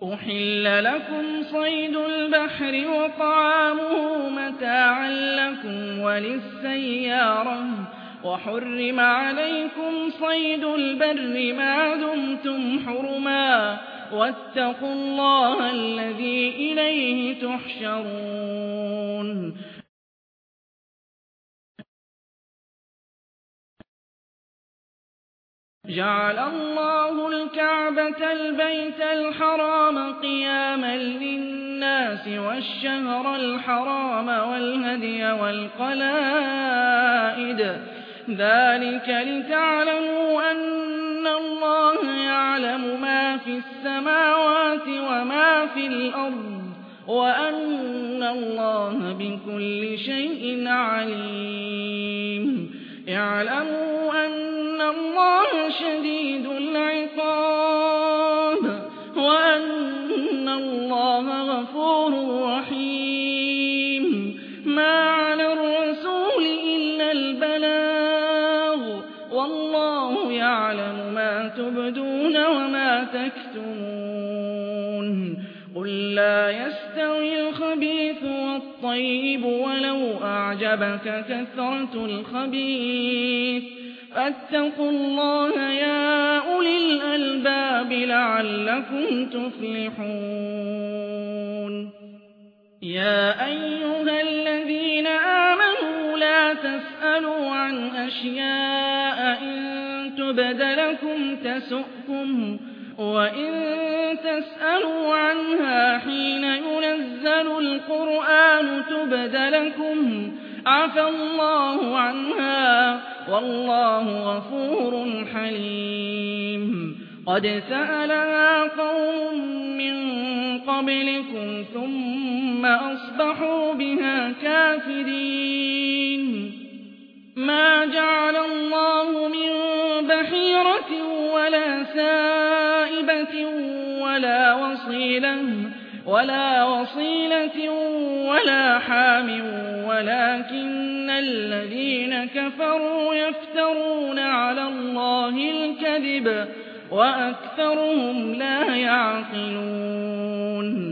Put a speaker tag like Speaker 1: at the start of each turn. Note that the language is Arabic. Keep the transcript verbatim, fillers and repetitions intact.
Speaker 1: أحل لكم صيد البحر وطعامه متاعا لكم وللسيارة وحرم عليكم صيد البر ما دمتم حرما واتقوا الله الذي إليه تحشرون جعل الله الكعبة البيت الحرام قياما للناس والشهر الحرام والهدي والقلائد ذلك لتعلموا أن الله يعلم ما في السماوات وما في الأرض وأن الله بكل شيء عليم اعلموا أن الله شديد العقاب وأن الله غفور رحيم ما على الرسول إلا البلاغ والله يعلم ما تبدون وما تكتمون قل لا يستوي الخبيث والطيب ولو أعجبك كثرة الخبيث فاتقوا الله يا أولي الألباب لعلكم تفلحون يا أيها الذين آمنوا لا تسألوا عن أشياء إن تبد لكم تسؤكم وإن تسألوا عنها حين ينزل القرآن تبد لكم عفى الله عنها والله غفور حليم قد سألها قوم من قبلكم ثم أصبحوا بها كافرين ما جعل الله من بحيرة ولا سائبة ولا وصيلة ولا وصيلة ولا حام ولكن الذين كفروا يفترون على الله الكذب وأكثرهم لا يعقلون